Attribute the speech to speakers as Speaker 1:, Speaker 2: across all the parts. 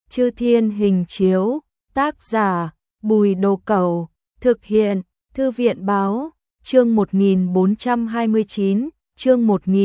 Speaker 1: Chư Thiên Hình Chiếu, tác giả Bùi Đồ Cẩu, thực hiện Thư viện Báo, chương 1429, chương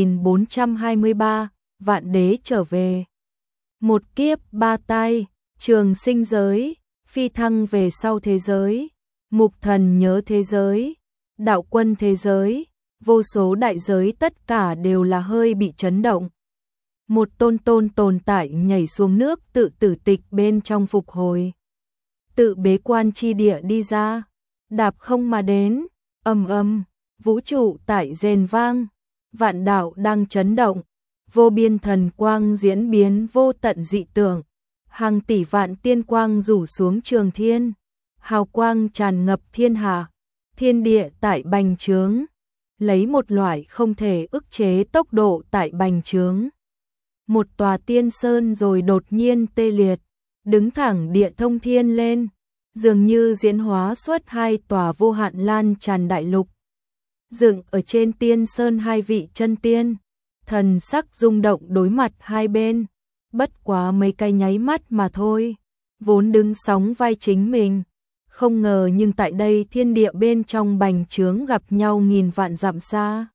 Speaker 1: 1423, Vạn Đế trở về. Một kiếp ba tai, trường sinh giới, phi thăng về sau thế giới, mục thần nhớ thế giới, đạo quân thế giới, vô số đại giới tất cả đều là hơi bị chấn động. Một tôn tồn tại nhảy xuống nước tự tử tịch bên trong phục hồi. Tự bế quan chi địa đi ra, đạp không mà đến, ầm, vũ trụ tại rền vang, vạn đạo đang chấn động, vô biên thần quang diễn biến vô tận dị tượng, hàng tỷ vạn tiên quang rủ xuống trường thiên, hào quang tràn ngập thiên hạ, thiên địa tại bành trướng, lấy một loại không thể ức chế tốc độ tại bành trướng. Một tòa tiên sơn rồi đột nhiên tê liệt, đứng thẳng địa thông thiên lên, dường như diễn hóa xuất hai tòa vô hạn lan tràn đại lục. Dựng ở trên tiên sơn hai vị chân tiên, thần sắc rung động đối mặt hai bên, bất quá mấy cái nháy mắt mà thôi, vốn đứng sóng vai chính mình. Không ngờ nhưng tại đây thiên địa bên trong bành trướng gặp nhau nghìn vạn dặm xa.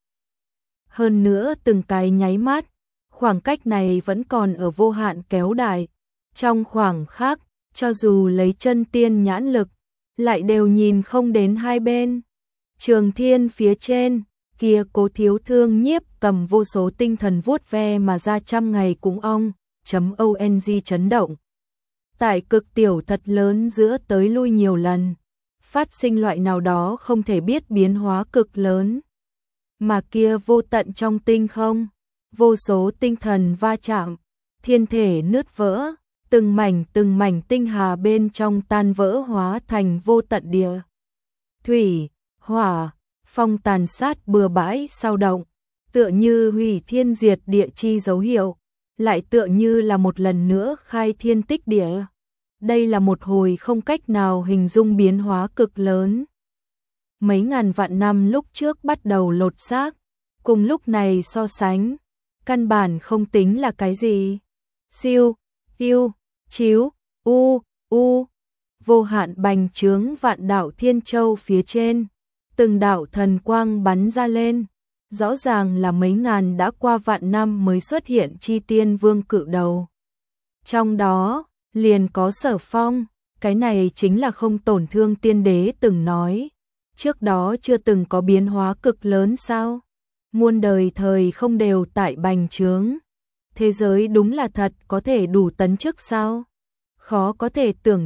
Speaker 1: Hơn nữa từng cái nháy mắt, khoảng cách này vẫn còn ở vô hạn kéo dài. Trong khoảng khắc, cho dù lấy chân tiên nhãn lực, lại đều nhìn không đến hai bên. Trường thiên phía trên, kia Cố Thiếu Thương Nhiếp cầm vô số tinh thần vuốt ve mà ra trăm ngày cũng ong, .ong chấn động. Tại cực tiểu thật lớn giữa tới lui nhiều lần, phát sinh loại nào đó không thể biết biến hóa cực lớn. Mà kia vô tận trong tinh không, vô số tinh thần va chạm, thiên thể nứt vỡ, từng mảnh tinh hà bên trong tan vỡ hóa thành vô tận địa. Thủy, hỏa, phong tàn sát bừa bãi sao động, tựa như hủy thiên diệt địa chi dấu hiệu, lại tựa như là một lần nữa khai thiên tích địa. Đây là một hồi không cách nào hình dung biến hóa cực lớn. Mấy ngàn vạn năm lúc trước bắt đầu lột xác, cùng lúc này so sánh, căn bản không tính là cái gì. Siêu, yêu, chiếu, vô hạn bành trướng vạn đạo thiên châu phía trên, từng đạo thần quang bắn ra lên, rõ ràng là mấy ngàn đã qua vạn năm mới xuất hiện chi tiên vương cự đầu. Trong đó, liền có Sở Phong, cái này chính là không tổn thương tiên đế từng nói, trước đó chưa từng có biến hóa cực lớn sao? Muôn đời thời không đều tại bành trướng. Thế giới đúng là thật có thể đủ tấn chức sao? Khó có thể tưởng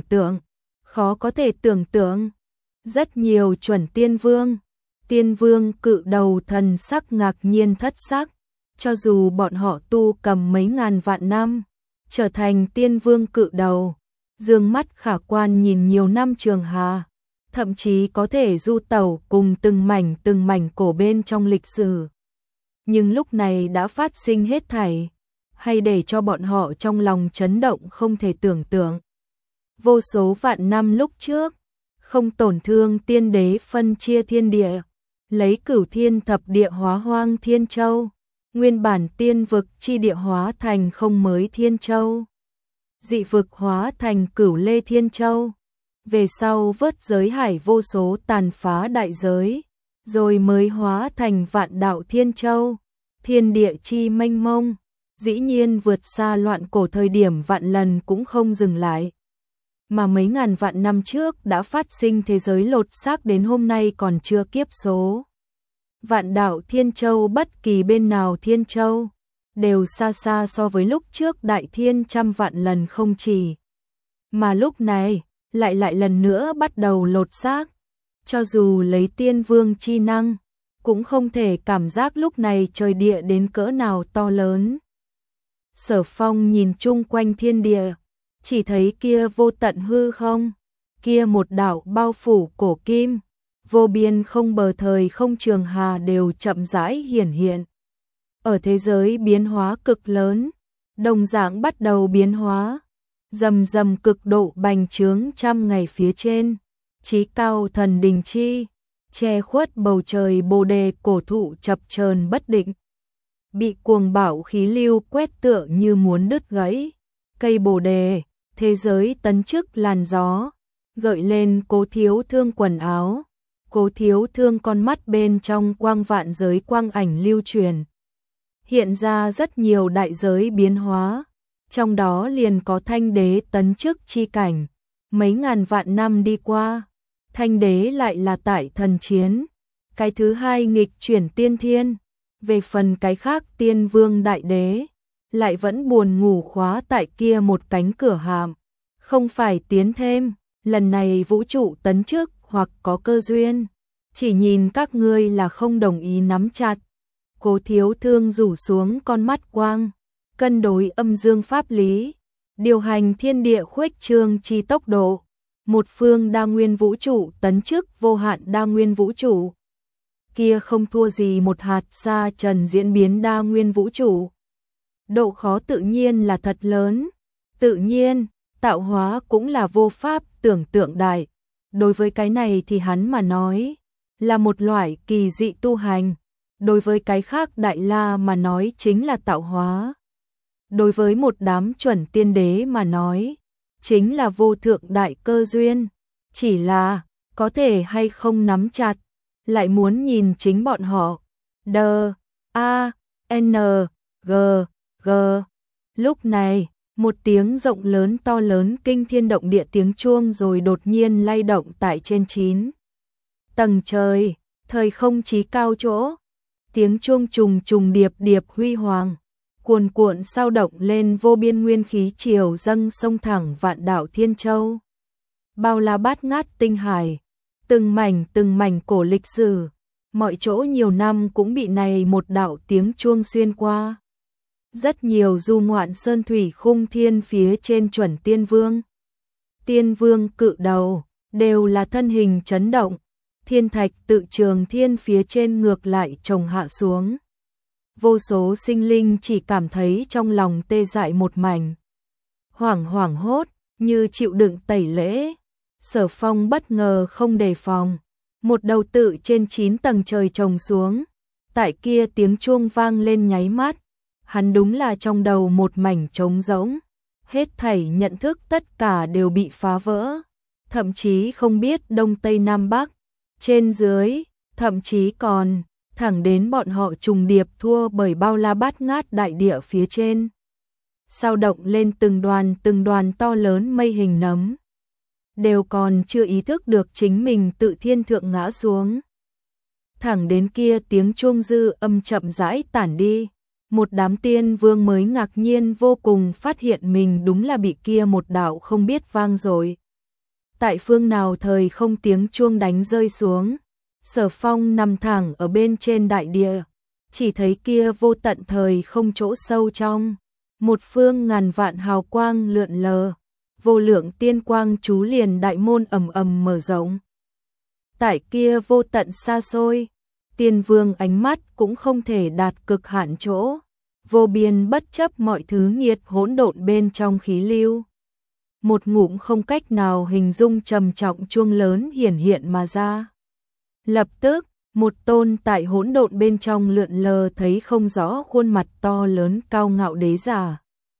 Speaker 1: tượng. Rất nhiều chuẩn tiên vương cự đầu thần sắc ngạc nhiên thất sắc, cho dù bọn họ tu cầm mấy ngàn vạn năm, trở thành tiên vương cự đầu, dương mắt khả quan nhìn nhiều năm trường hà, thậm chí có thể du tẩu cùng từng mảnh cổ bên trong lịch sử. Nhưng lúc này đã phát sinh hết thảy, hay để cho bọn họ trong lòng chấn động không thể tưởng tượng. Vô số vạn năm lúc trước, không tổn thương tiên đế phân chia thiên địa, lấy cửu thiên thập địa hóa hoang thiên châu, nguyên bản tiên vực chi địa hóa thành không mới thiên châu, dị vực hóa thành cửu lê thiên châu, về sau vớt giới hải vô số tàn phá đại giới, rồi mới hóa thành vạn đạo thiên châu, thiên địa chi mênh mông, dĩ nhiên vượt xa loạn cổ thời điểm vạn lần cũng không dừng lại. Mà mấy ngàn vạn năm trước đã phát sinh thế giới lột xác đến hôm nay còn chưa kiếp số. Vạn đạo thiên châu bất kỳ bên nào thiên châu, đều xa xa so với lúc trước đại thiên trăm vạn lần không chỉ. Mà lúc này, lại lần nữa bắt đầu lột xác. Cho dù lấy tiên vương chi năng, cũng không thể cảm giác lúc này trời địa đến cỡ nào to lớn. Sở Phong nhìn chung quanh thiên địa, chỉ thấy kia vô tận hư không, kia một đảo bao phủ cổ kim, vô biên không bờ thời không trường hà đều chậm rãi hiển hiện. Ở thế giới biến hóa cực lớn, đồng dạng bắt đầu biến hóa, rầm cực độ bành trướng trăm ngày phía trên, chí cao thần đình chi, che khuất bầu trời bồ đề cổ thụ chập chờn bất định. Bị cuồng bạo khí lưu quét tựa như muốn đứt gãy, cây bồ đề, thế giới tấn chức làn gió, gợi lên Cố Thiếu Thương quần áo. Cố Thiếu Thương con mắt bên trong quang vạn giới quang ảnh lưu truyền. Hiện ra rất nhiều đại giới biến hóa, trong đó liền có Thanh Đế tấn chức chi cảnh. Mấy ngàn vạn năm đi qua, Thanh Đế lại là tại thần chiến. Cái thứ hai nghịch chuyển tiên thiên, về phần cái khác Tiên Vương Đại Đế, lại vẫn buồn ngủ khóa tại kia một cánh cửa hàm, không phải tiến thêm, lần này vũ trụ tấn chức hoặc có cơ duyên, chỉ nhìn các ngươi là không đồng ý nắm chặt. Cố Thiếu Thương rủ xuống con mắt quang, cân đối âm dương pháp lý, điều hành thiên địa khuếch trương chi tốc độ, một phương đa nguyên vũ trụ tấn chức vô hạn đa nguyên vũ trụ. Kia không thua gì một hạt sa trần diễn biến đa nguyên vũ trụ. Độ khó tự nhiên là thật lớn, tự nhiên, tạo hóa cũng là vô pháp tưởng tượng đại. Đối với cái này thì hắn mà nói, là một loại kỳ dị tu hành. Đối với cái khác Đại La mà nói chính là tạo hóa. Đối với một đám chuẩn tiên đế mà nói, chính là vô thượng đại cơ duyên. Chỉ là, có thể hay không nắm chặt, lại muốn nhìn chính bọn họ. D-A-N-G G. Lúc này, một tiếng rộng lớn to lớn kinh thiên động địa tiếng chuông rồi đột nhiên lay động tại trên 9 tầng trời, thời không chí cao chỗ. Tiếng chuông trùng trùng điệp điệp huy hoàng, cuồn cuộn sao động lên vô biên nguyên khí triều dâng sông thẳng vạn đảo Thiên Châu. Bao la bát ngát tinh hải, từng mảnh cổ lịch sử, mọi chỗ nhiều năm cũng bị này một đạo tiếng chuông xuyên qua. Rất nhiều du ngoạn sơn thủy khung thiên phía trên chuẩn tiên vương. Tiên vương cự đầu, đều là thân hình chấn động, thiên thạch tự trường thiên phía trên ngược lại chồng hạ xuống. Vô số sinh linh chỉ cảm thấy trong lòng tê dại một mảnh. Hoảng hốt, như chịu đựng tẩy lễ. Sở Phong bất ngờ không đề phòng, một đầu tự trên 9 tầng trời chồng xuống. Tại kia tiếng chuông vang lên nháy mắt, hắn đúng là trong đầu một mảnh trống rỗng, hết thảy nhận thức tất cả đều bị phá vỡ, thậm chí không biết đông tây nam bắc, trên dưới, thậm chí còn thẳng đến bọn họ trùng điệp thua bởi bao la bát ngát đại địa phía trên. Sao động lên từng đoàn to lớn mây hình nấm, đều còn chưa ý thức được chính mình tự thiên thượng ngã xuống. Thẳng đến kia tiếng chuông dư âm chậm rãi tản đi, một đám tiên vương mới ngạc nhiên vô cùng phát hiện mình đúng là bị kia một đạo không biết vang rồi. Tại phương nào thời không tiếng chuông đánh rơi xuống, Sở Phong nằm thẳng ở bên trên đại địa, chỉ thấy kia vô tận thời không chỗ sâu trong, một phương ngàn vạn hào quang lượn lờ, vô lượng tiên quang chú liền đại môn ầm ầm mở rộng. Tại kia vô tận xa xôi, tiên vương ánh mắt cũng không thể đạt cực hạn chỗ, vô biên bất chấp mọi thứ nghiệt hỗn độn bên trong khí lưu. Một ngụm không cách nào hình dung trầm trọng chuông lớn hiển hiện mà ra. Lập tức, một tôn tại hỗn độn bên trong lượn lờ thấy không rõ khuôn mặt to lớn cao ngạo đế giả.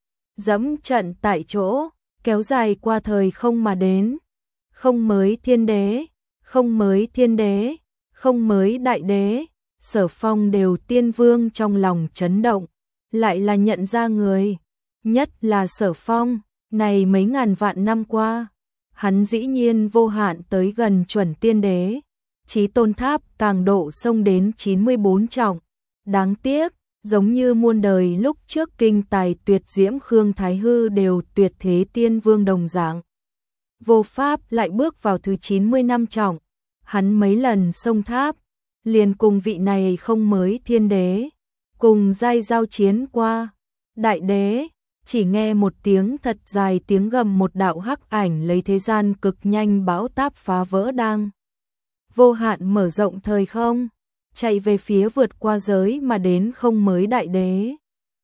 Speaker 1: Dẫm trận tại chỗ, kéo dài qua thời không mà đến. Không mới thiên đế, không mới thiên đế, không mới đại đế, Sở Phong đều tiên vương trong lòng chấn động, lại là nhận ra người. Nhất là Sở Phong, này mấy ngàn vạn năm qua, hắn dĩ nhiên vô hạn tới gần chuẩn tiên đế. Chí tôn tháp càng độ sông đến 94 trọng. Đáng tiếc, giống như muôn đời lúc trước kinh tài tuyệt diễm Khương Thái Hư đều tuyệt thế tiên vương đồng dạng. Vô pháp lại bước vào thứ 90 năm trọng. Hắn mấy lần sông tháp, liền cùng vị này không mới thiên đế, cùng giai giao chiến qua. Đại đế, chỉ nghe một tiếng thật dài tiếng gầm, một đạo hắc ảnh lấy thế gian cực nhanh bão táp phá vỡ đang vô hạn mở rộng thời không, chạy về phía vượt qua giới mà đến không mới đại đế.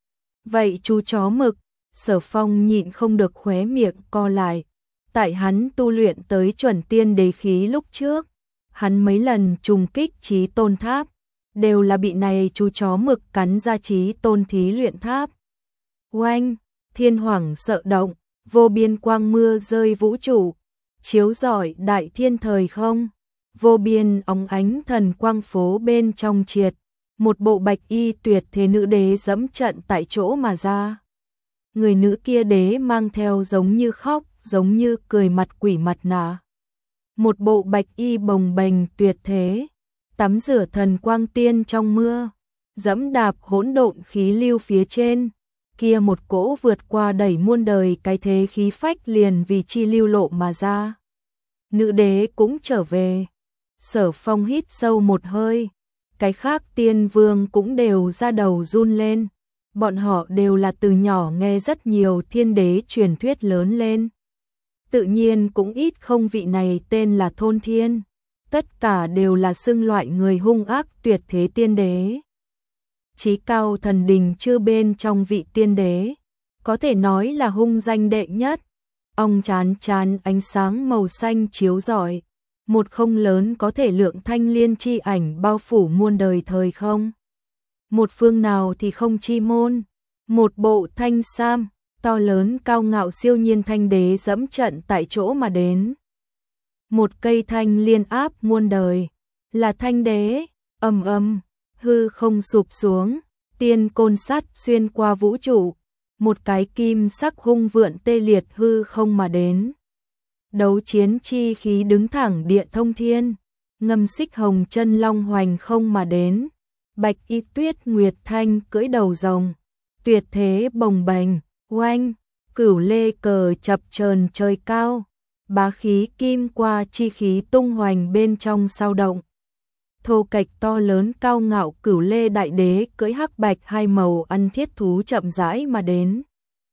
Speaker 1: Vậy chú chó mực, Sở Phong nhịn không được khóe miệng co lại. Tại hắn tu luyện tới chuẩn tiên đế khí lúc trước, hắn mấy lần trùng kích chí tôn tháp, đều là bị này chú chó mực cắn ra chí tôn thí luyện tháp. Oanh, thiên hoàng sợ động, vô biên quang mưa rơi vũ trụ, chiếu rọi đại thiên thời không, vô biên óng ánh thần quang phố bên trong triệt, một bộ bạch y tuyệt thế nữ đế dẫm trận tại chỗ mà ra. Người nữ kia đế mang theo giống như khóc, giống như cười mặt quỷ mặt nạ. Một bộ bạch y bồng bềnh tuyệt thế, tắm rửa thần quang tiên trong mưa, dẫm đạp hỗn độn khí lưu phía trên, kia một cỗ vượt qua đẩy muôn đời cái thế khí phách liền vì chi lưu lộ mà ra. Nữ đế cũng trở về. Sở Phong hít sâu một hơi, cái khác tiên vương cũng đều ra đầu run lên. Bọn họ đều là từ nhỏ nghe rất nhiều thiên đế truyền thuyết lớn lên. Tự nhiên cũng ít không vị này tên là Thôn Thiên. Tất cả đều là xưng loại người hung ác tuyệt thế tiên đế. Chí cao thần đình chưa bên trong vị tiên đế, có thể nói là hung danh đệ nhất. Ông chán chán ánh sáng màu xanh chiếu rọi, một không lớn có thể lượng thanh liên chi ảnh bao phủ muôn đời thời không. Một phương nào thì không chi môn, một bộ thanh sam, to lớn cao ngạo siêu nhiên thanh đế dẫm trận tại chỗ mà đến. Một cây thanh liên áp muôn đời, là thanh đế, ầm ầm, hư không sụp xuống, tiên côn sắt xuyên qua vũ trụ, một cái kim sắc hung vượn tê liệt hư không mà đến. Đấu chiến chi khí đứng thẳng địa thông thiên, ngâm xích hồng chân long hoành không mà đến. Bạch y tuyết nguyệt thanh cưỡi đầu rồng, tuyệt thế bồng bềnh, oanh, cửu lê cờ chập chờn trời cao, bá khí kim qua chi khí tung hoành bên trong sao động. Thô kệch to lớn cao ngạo cửu lê đại đế cưỡi hắc bạch hai màu ăn thiết thú chậm rãi mà đến.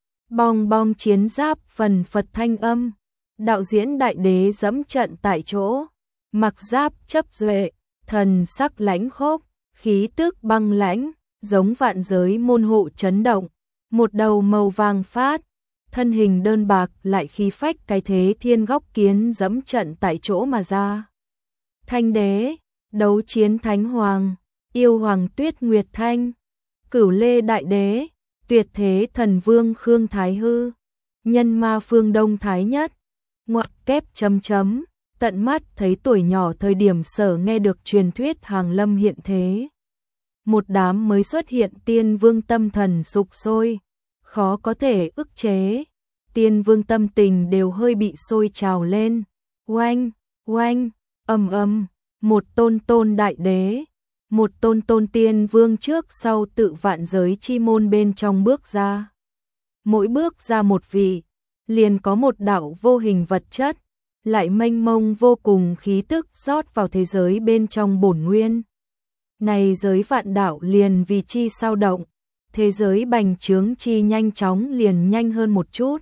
Speaker 1: Bong bong chiến giáp phần phật thanh âm, đạo diễn đại đế dẫm trận tại chỗ, mặc giáp chấp duệ, thần sắc lãnh khốc, khí tức băng lãnh, giống vạn giới môn hộ chấn động, một đầu màu vàng phát, thân hình đơn bạc lại khí phách cái thế thiên góc kiến dẫm trận tại chỗ mà ra. Thanh đế, đấu chiến thánh hoàng, yêu hoàng tuyết nguyệt thanh, cửu lê đại đế, tuyệt thế thần vương Khương Thái Hư, nhân ma phương Đông Thái Nhất, ngoặc kép chấm chấm, tận mắt thấy tuổi nhỏ thời điểm sở nghe được truyền thuyết hàng lâm hiện thế. Một đám mới xuất hiện tiên vương tâm thần sục sôi, khó có thể ức chế, tiên vương tâm tình đều hơi bị sôi trào lên, oanh, oanh, ầm ầm, một tôn tôn đại đế, một tôn tôn tiên vương trước sau tự vạn giới chi môn bên trong bước ra. Mỗi bước ra một vị, liền có một đạo vô hình vật chất, lại mênh mông vô cùng khí tức rót vào thế giới bên trong bổn nguyên. Này giới vạn đạo liền vì chi sao động, thế giới bành trướng chi nhanh chóng liền nhanh hơn một chút.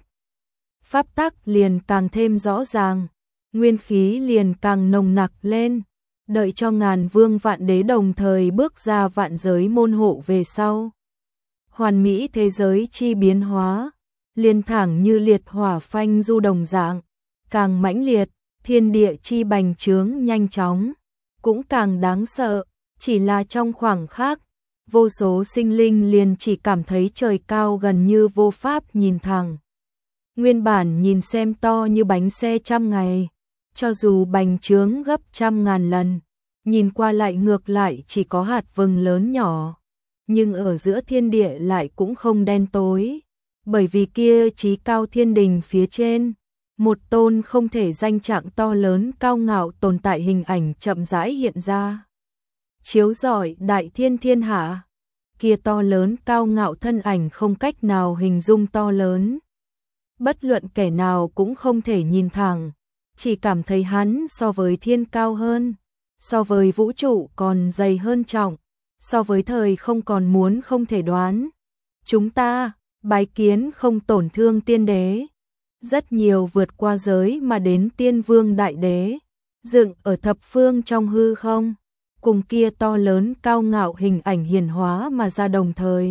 Speaker 1: Pháp tắc liền càng thêm rõ ràng, nguyên khí liền càng nồng nặc lên, đợi cho ngàn vương vạn đế đồng thời bước ra vạn giới môn hộ về sau. Hoàn mỹ thế giới chi biến hóa, liền thẳng như liệt hỏa phanh du đồng dạng, càng mãnh liệt, thiên địa chi bành trướng nhanh chóng, cũng càng đáng sợ, chỉ là trong khoảng khắc, vô số sinh linh liền chỉ cảm thấy trời cao gần như vô pháp nhìn thẳng. Nguyên bản nhìn xem to như bánh xe trăm ngày, cho dù bành trướng gấp trăm ngàn lần, nhìn qua lại ngược lại chỉ có hạt vừng lớn nhỏ, nhưng ở giữa thiên địa lại cũng không đen tối, bởi vì kia chí cao thiên đình phía trên, một tôn không thể danh trạng to lớn cao ngạo tồn tại hình ảnh chậm rãi hiện ra. Chiếu rọi đại thiên thiên hạ, kia to lớn cao ngạo thân ảnh không cách nào hình dung to lớn. Bất luận kẻ nào cũng không thể nhìn thẳng, chỉ cảm thấy hắn so với thiên cao hơn, so với vũ trụ còn dày hơn trọng, so với thời không còn muốn không thể đoán. Chúng ta, bái kiến không tổn thương tiên đế, rất nhiều vượt qua giới mà đến tiên vương đại đế, dựng ở thập phương trong hư không, cùng kia to lớn cao ngạo hình ảnh hiển hóa mà ra đồng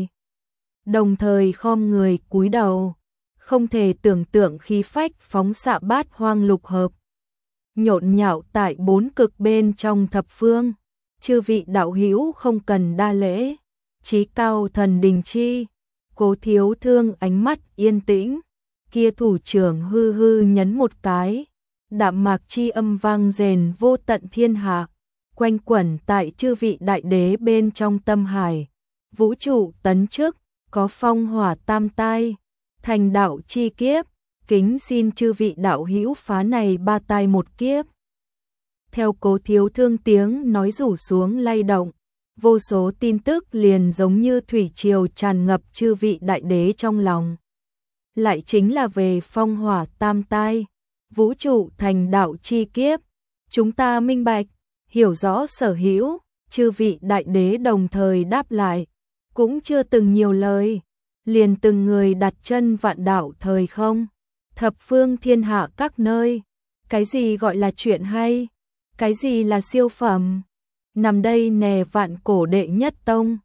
Speaker 1: thời khom người cúi đầu, không thể tưởng tượng khí phách phóng xạ bát hoang lục hợp. Nhộn nhạo tại bốn cực bên trong thập phương, chư vị đạo hữu không cần đa lễ, chí cao thần đình chi, Cố Thiếu Thương ánh mắt yên tĩnh, kia thủ trưởng hư hư nhấn một cái, đạm mạc chi âm vang rền vô tận thiên hạ, quanh quẩn tại chư vị đại đế bên trong tâm hải, vũ trụ tấn chức, có phong hỏa tam tai, thành đạo chi kiếp, kính xin chư vị đạo hữu phá này ba tai một kiếp. Theo Cố Thiếu Thương tiếng nói rủ xuống lay động, vô số tin tức liền giống như thủy triều tràn ngập chư vị đại đế trong lòng. Lại chính là về phong hỏa tam tai, vũ trụ thành đạo chi kiếp, chúng ta minh bạch, hiểu rõ sở hữu, chư vị đại đế đồng thời đáp lại, cũng chưa từng nhiều lời, liền từng người đặt chân vạn đạo thời không, thập phương thiên hạ các nơi, cái gì gọi là chuyện hay, cái gì là siêu phẩm, nằm đây nè vạn cổ đệ nhất tông,